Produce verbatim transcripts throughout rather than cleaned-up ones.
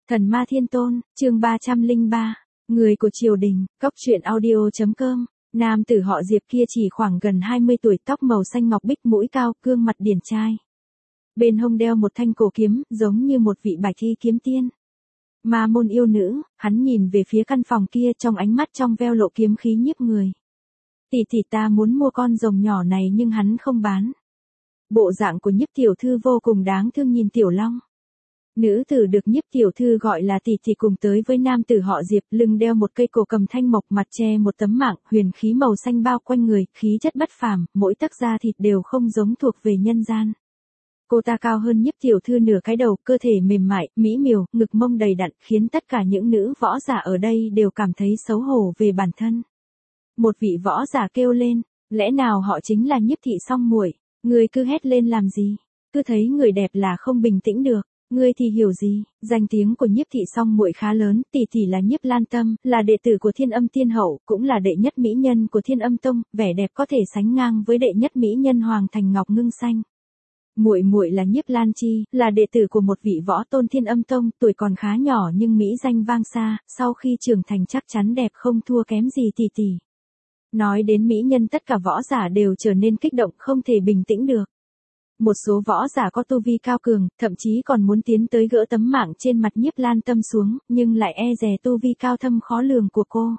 Thần ma thiên tôn, chương ba trăm lẻ ba, người của triều đình, cốc truyện audio.com, nam tử họ Diệp kia chỉ khoảng gần hai mươi tuổi, tóc màu xanh ngọc bích, mũi cao, gương mặt điển trai. Bên hông đeo một thanh cổ kiếm, giống như một vị bạch y kiếm tiên. Ma môn yêu nữ, hắn nhìn về phía căn phòng kia, trong ánh mắt trong veo lộ kiếm khí nhiếp người. Tỷ tỷ, ta muốn mua con rồng nhỏ này nhưng hắn không bán. Bộ dạng của nhiếp tiểu thư vô cùng đáng thương nhìn Tiểu Long. Nữ tử được nhiếp tiểu thư gọi là tỷ tỷ cùng tới với nam tử họ Diệp, lưng đeo một cây cổ cầm thanh mộc, mặt che một tấm mạng, huyền khí màu xanh bao quanh người, khí chất bất phàm, mỗi tấc da thịt đều không giống thuộc về nhân gian. Cô ta cao hơn nhiếp tiểu thư nửa cái đầu, cơ thể mềm mại, mỹ miều, ngực mông đầy đặn, khiến tất cả những nữ võ giả ở đây đều cảm thấy xấu hổ về bản thân. Một vị võ giả kêu lên, lẽ nào họ chính là nhiếp thị song muội? Người cứ hét lên làm gì? Cứ thấy người đẹp là không bình tĩnh được. Ngươi thì hiểu gì? Danh tiếng của nhiếp thị song muội khá lớn, tỷ tỷ là Nhiếp Lan Tâm, là đệ tử của Thiên Âm Tiên Hậu, cũng là đệ nhất mỹ nhân của Thiên Âm Tông, vẻ đẹp có thể sánh ngang với đệ nhất mỹ nhân Hoàng Thành Ngọc Ngưng Xanh. Muội muội là Nhiếp Lan Chi, là đệ tử của một vị võ tôn Thiên Âm Tông, tuổi còn khá nhỏ nhưng mỹ danh vang xa, sau khi trưởng thành chắc chắn đẹp không thua kém gì tỷ tỷ. Nói đến mỹ nhân, tất cả võ giả đều trở nên kích động, không thể bình tĩnh được. Một số võ giả có tu vi cao cường, thậm chí còn muốn tiến tới gỡ tấm mạng trên mặt Nhiếp Lan Tâm xuống, nhưng lại e dè tu vi cao thâm khó lường của cô.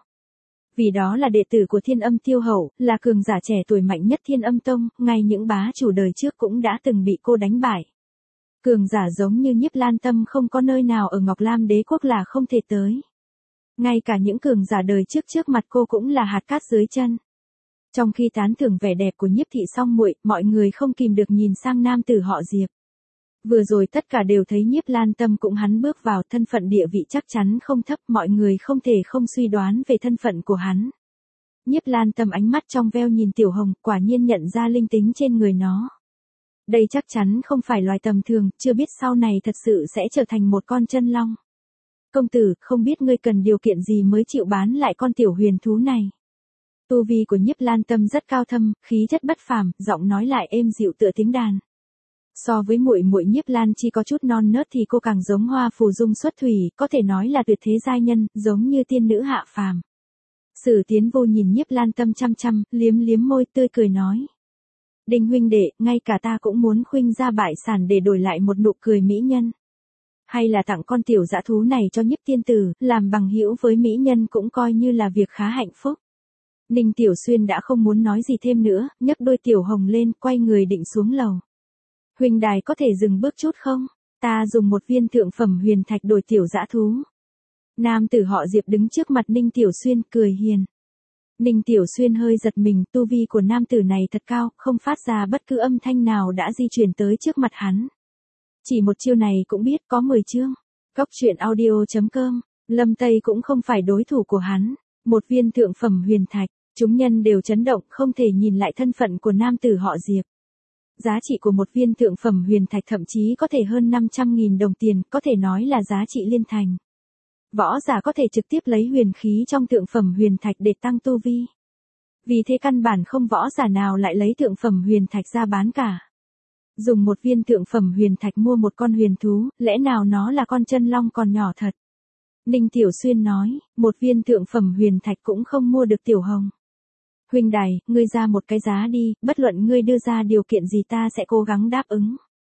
Vì đó là đệ tử của Thiên Âm Tiêu Hậu, là cường giả trẻ tuổi mạnh nhất Thiên Âm Tông, ngay những bá chủ đời trước cũng đã từng bị cô đánh bại. Cường giả giống như Nhiếp Lan Tâm không có nơi nào ở Ngọc Lam Đế quốc là không thể tới. Ngay cả những cường giả đời trước trước mặt cô cũng là hạt cát dưới chân. Trong khi tán thưởng vẻ đẹp của nhiếp thị song muội, mọi người không kìm được nhìn sang nam tử họ Diệp. Vừa rồi tất cả đều thấy Nhiếp Lan Tâm cũng hắn bước vào, thân phận địa vị chắc chắn không thấp, mọi người không thể không suy đoán về thân phận của hắn. Nhiếp Lan Tâm ánh mắt trong veo nhìn Tiểu Hồng, quả nhiên nhận ra linh tính trên người nó. Đây chắc chắn không phải loài tầm thường, chưa biết sau này thật sự sẽ trở thành một con chân long. Công tử, không biết ngươi cần điều kiện gì mới chịu bán lại con tiểu huyền thú này. Tu vi của Nhiếp Lan Tâm rất cao thâm, khí chất bất phàm, giọng nói lại êm dịu tựa tiếng đàn. So với muội muội Nhiếp Lan Chi có chút non nớt thì cô càng giống hoa phù dung xuất thủy, có thể nói là tuyệt thế giai nhân, giống như tiên nữ hạ phàm. Sử Tiến Vô nhìn Nhiếp Lan Tâm chăm chăm, liếm liếm môi tươi cười nói. Đinh huynh đệ, ngay cả ta cũng muốn khuynh ra bại sản để đổi lại một nụ cười mỹ nhân. Hay là tặng con tiểu dã thú này cho Nhiếp tiên tử, làm bằng hữu với mỹ nhân cũng coi như là việc khá hạnh phúc. Ninh Tiểu Xuyên đã không muốn nói gì thêm nữa, nhấc đôi tiểu hồng lên, quay người định xuống lầu. Huynh đài có thể dừng bước chút không? Ta dùng một viên thượng phẩm huyền thạch đổi tiểu dã thú. Nam tử họ Diệp đứng trước mặt Ninh Tiểu Xuyên, cười hiền. Ninh Tiểu Xuyên hơi giật mình, tu vi của nam tử này thật cao, không phát ra bất cứ âm thanh nào đã di chuyển tới trước mặt hắn. Chỉ một chiêu này cũng biết có mười chương. Cốc truyện audio.com, Lâm Tây cũng không phải đối thủ của hắn. Một viên thượng phẩm huyền thạch. Chúng nhân đều chấn động, không thể nhìn lại thân phận của nam tử họ Diệp. Giá trị của một viên thượng phẩm huyền thạch thậm chí có thể hơn năm trăm nghìn đồng tiền, có thể nói là giá trị liên thành. Võ giả có thể trực tiếp lấy huyền khí trong thượng phẩm huyền thạch để tăng tu vi. Vì thế căn bản không võ giả nào lại lấy thượng phẩm huyền thạch ra bán cả. Dùng một viên thượng phẩm huyền thạch mua một con huyền thú, lẽ nào nó là con chân long còn nhỏ thật. Ninh Tiểu Xuyên nói, một viên thượng phẩm huyền thạch cũng không mua được Tiểu Hồng. Huynh đài, ngươi ra một cái giá đi, bất luận ngươi đưa ra điều kiện gì ta sẽ cố gắng đáp ứng.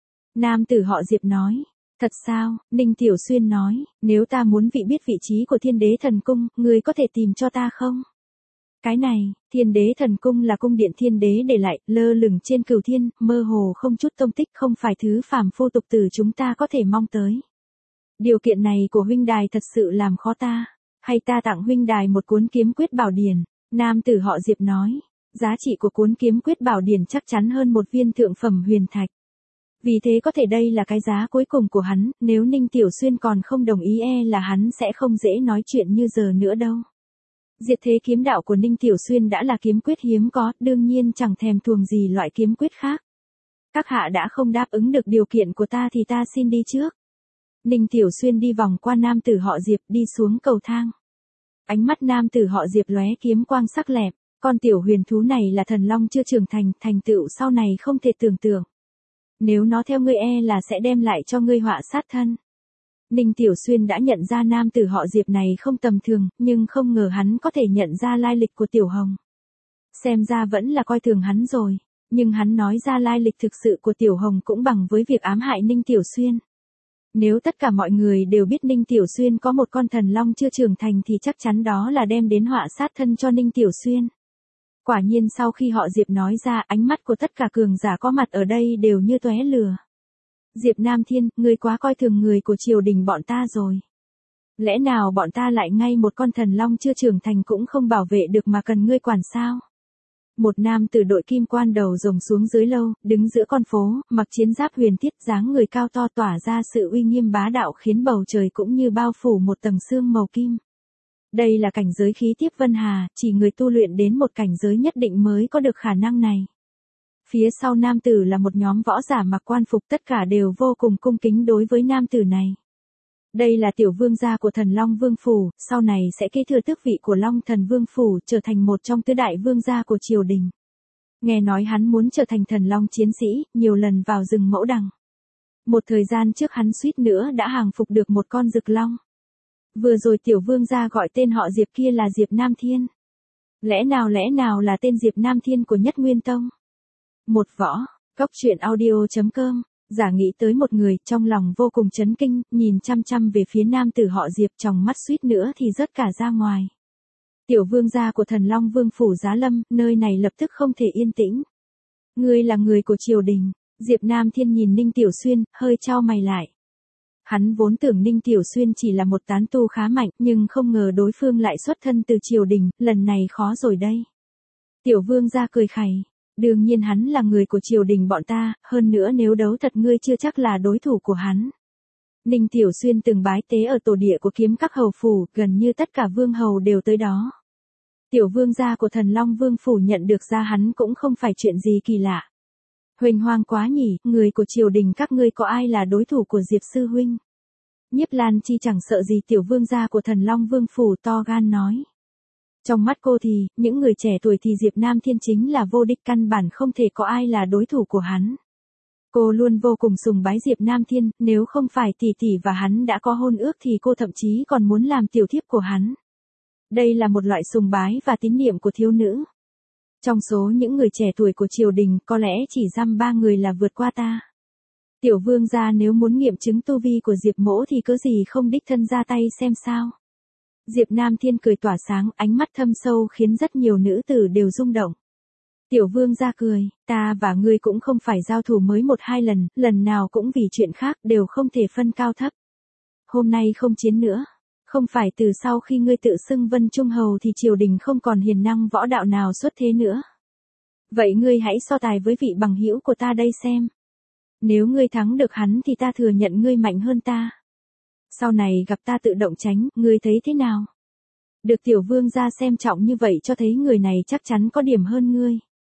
Nam tử họ Diệp nói, thật sao? Ninh Tiểu Xuyên nói, nếu ta muốn vị biết vị trí của Thiên Đế Thần Cung, ngươi có thể tìm cho ta không? Cái này, Thiên Đế Thần Cung là cung điện Thiên Đế để lại, lơ lửng trên cửu thiên, mơ hồ không chút tông tích, không phải thứ phàm phu tục tử chúng ta có thể mong tới. Điều kiện này của huynh đài thật sự làm khó ta, hay ta tặng huynh đài một cuốn kiếm quyết bảo điển. Nam tử họ Diệp nói, giá trị của cuốn kiếm quyết bảo điển chắc chắn hơn một viên thượng phẩm huyền thạch. Vì thế có thể đây là cái giá cuối cùng của hắn, nếu Ninh Tiểu Xuyên còn không đồng ý e là hắn sẽ không dễ nói chuyện như giờ nữa đâu. Diệt thế kiếm đạo của Ninh Tiểu Xuyên đã là kiếm quyết hiếm có, đương nhiên chẳng thèm thuồng gì loại kiếm quyết khác. Các hạ đã không đáp ứng được điều kiện của ta thì ta xin đi trước. Ninh Tiểu Xuyên đi vòng qua nam tử họ Diệp, đi xuống cầu thang. Ánh mắt nam tử họ Diệp lóe kiếm quang sắc lẹp, con tiểu huyền thú này là thần long chưa trưởng thành, thành tựu sau này không thể tưởng tượng. Nếu nó theo ngươi e là sẽ đem lại cho ngươi họa sát thân. Ninh Tiểu Xuyên đã nhận ra nam tử họ Diệp này không tầm thường, nhưng không ngờ hắn có thể nhận ra lai lịch của Tiểu Hồng. Xem ra vẫn là coi thường hắn rồi, nhưng hắn nói ra lai lịch thực sự của Tiểu Hồng cũng bằng với việc ám hại Ninh Tiểu Xuyên. Nếu tất cả mọi người đều biết Ninh Tiểu Xuyên có một con thần long chưa trưởng thành thì chắc chắn đó là đem đến họa sát thân cho Ninh Tiểu Xuyên. Quả nhiên sau khi họ Diệp nói ra, ánh mắt của tất cả cường giả có mặt ở đây đều như tóe lửa. Diệp Nam Thiên, ngươi quá coi thường người của triều đình bọn ta rồi. Lẽ nào bọn ta lại ngay một con thần long chưa trưởng thành cũng không bảo vệ được mà cần ngươi quản sao? Một nam tử đội kim quan đầu rồng xuống dưới lâu, đứng giữa con phố, mặc chiến giáp huyền thiết, dáng người cao to tỏa ra sự uy nghiêm bá đạo khiến bầu trời cũng như bao phủ một tầng sương màu kim. Đây là cảnh giới khí tiếp vân hà, chỉ người tu luyện đến một cảnh giới nhất định mới có được khả năng này. Phía sau nam tử là một nhóm võ giả mặc quan phục, tất cả đều vô cùng cung kính đối với nam tử này. Đây là tiểu vương gia của thần Long Vương Phủ, sau này sẽ kế thừa tước vị của Long Thần Vương Phủ, trở thành một trong tứ đại vương gia của triều đình. Nghe nói hắn muốn trở thành thần Long chiến sĩ, nhiều lần vào rừng mẫu đằng. Một thời gian trước hắn suýt nữa đã hàng phục được một con rực long. Vừa rồi tiểu vương gia gọi tên họ Diệp kia là Diệp Nam Thiên. Lẽ nào lẽ nào là tên Diệp Nam Thiên của Nhất Nguyên Tông? Một võ, cốc truyện audio chấm com. Giả nghĩ tới một người, trong lòng vô cùng chấn kinh, nhìn chăm chăm về phía nam tử họ Diệp, trong mắt suýt nữa thì rớt cả ra ngoài. Tiểu vương gia của thần Long Vương Phủ Giá Lâm, nơi này lập tức không thể yên tĩnh. Ngươi là người của triều đình. Diệp Nam Thiên nhìn Ninh Tiểu Xuyên, hơi chau mày lại. Hắn vốn tưởng Ninh Tiểu Xuyên chỉ là một tán tu khá mạnh, nhưng không ngờ đối phương lại xuất thân từ triều đình, lần này khó rồi đây. Tiểu vương gia cười khẩy. Đương nhiên hắn là người của triều đình bọn ta, hơn nữa nếu đấu thật ngươi chưa chắc là đối thủ của hắn. Ninh Tiểu Xuyên từng bái tế ở tổ địa của Kiếm Các hầu phủ, gần như tất cả vương hầu đều tới đó. Tiểu vương gia của thần Long Vương Phủ nhận được ra hắn cũng không phải chuyện gì kỳ lạ. Huỳnh hoang quá nhỉ, người của triều đình các ngươi có ai là đối thủ của Diệp sư huynh? Nhiếp Lan Chi chẳng sợ gì tiểu vương gia của thần Long Vương Phủ to gan nói. Trong mắt cô thì, những người trẻ tuổi thì Diệp Nam Thiên chính là vô địch, căn bản không thể có ai là đối thủ của hắn. Cô luôn vô cùng sùng bái Diệp Nam Thiên, nếu không phải tỷ tỷ và hắn đã có hôn ước thì cô thậm chí còn muốn làm tiểu thiếp của hắn. Đây là một loại sùng bái và tín niệm của thiếu nữ. Trong số những người trẻ tuổi của triều đình, có lẽ chỉ dăm ba người là vượt qua ta. Tiểu vương gia nếu muốn nghiệm chứng tu vi của Diệp mỗ thì cớ gì không đích thân ra tay xem sao. Diệp Nam Thiên cười tỏa sáng, ánh mắt thâm sâu khiến rất nhiều nữ tử đều rung động. Tiểu vương gia cười, ta và ngươi cũng không phải giao thủ mới một hai lần, lần nào cũng vì chuyện khác, đều không thể phân cao thấp. Hôm nay không chiến nữa. Không phải từ sau khi ngươi tự xưng Vân Trung Hầu thì triều đình không còn hiền năng võ đạo nào xuất thế nữa. Vậy ngươi hãy so tài với vị bằng hữu của ta đây xem. Nếu ngươi thắng được hắn thì ta thừa nhận ngươi mạnh hơn ta. Sau này gặp ta tự động tránh, ngươi thấy thế nào? Được tiểu vương gia xem trọng như vậy cho thấy người này chắc chắn có điểm hơn ngươi.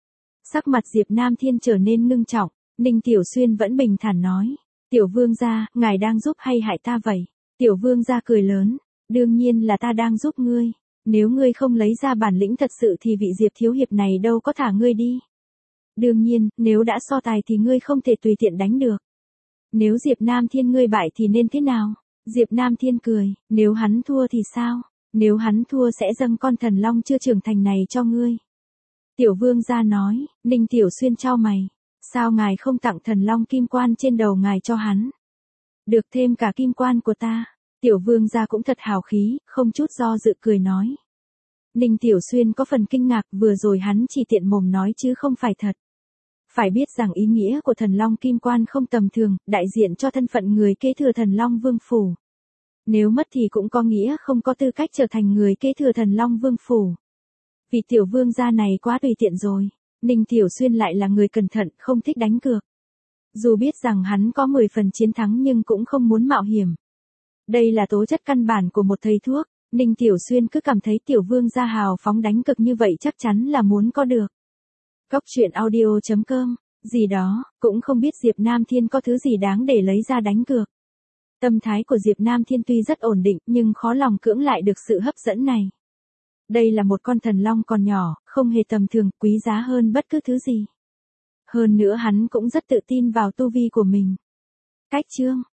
Sắc mặt Diệp Nam Thiên trở nên ngưng trọng, Ninh Tiểu Xuyên vẫn bình thản nói. Tiểu vương gia, ngài đang giúp hay hại ta vậy? Tiểu vương gia cười lớn. Đương nhiên là ta đang giúp ngươi. Nếu ngươi không lấy ra bản lĩnh thật sự thì vị Diệp thiếu hiệp này đâu có thả ngươi đi. Đương nhiên, nếu đã so tài thì ngươi không thể tùy tiện đánh được. Nếu Diệp Nam Thiên ngươi bại thì nên thế nào? Diệp Nam Thiên cười, nếu hắn thua thì sao? Nếu hắn thua sẽ dâng con thần long chưa trưởng thành này cho ngươi. Tiểu vương gia nói, Ninh Tiểu Xuyên chau mày. Sao ngài không tặng thần long kim quan trên đầu ngài cho hắn? Được thêm cả kim quan của ta. Tiểu vương gia cũng thật hào khí, không chút do dự cười nói. Ninh Tiểu Xuyên có phần kinh ngạc, vừa rồi hắn chỉ tiện mồm nói chứ không phải thật. Phải biết rằng ý nghĩa của thần long kim quan không tầm thường, đại diện cho thân phận người kế thừa thần long vương phủ. Nếu mất thì cũng có nghĩa không có tư cách trở thành người kế thừa thần long vương phủ. Vì tiểu vương gia này quá tùy tiện rồi. Ninh Tiểu Xuyên lại là người cẩn thận, không thích đánh cược. Dù biết rằng hắn có mười phần chiến thắng nhưng cũng không muốn mạo hiểm. Đây là tố chất căn bản của một thầy thuốc, Ninh Tiểu Xuyên cứ cảm thấy tiểu vương gia hào phóng đánh cực như vậy chắc chắn là muốn có được. Cốc truyện audio chấm com, gì đó, cũng không biết Diệp Nam Thiên có thứ gì đáng để lấy ra đánh cược. Tâm thái của Diệp Nam Thiên tuy rất ổn định nhưng khó lòng cưỡng lại được sự hấp dẫn này. Đây là một con thần long còn nhỏ, không hề tầm thường, quý giá hơn bất cứ thứ gì. Hơn nữa hắn cũng rất tự tin vào tu vi của mình. Cách chương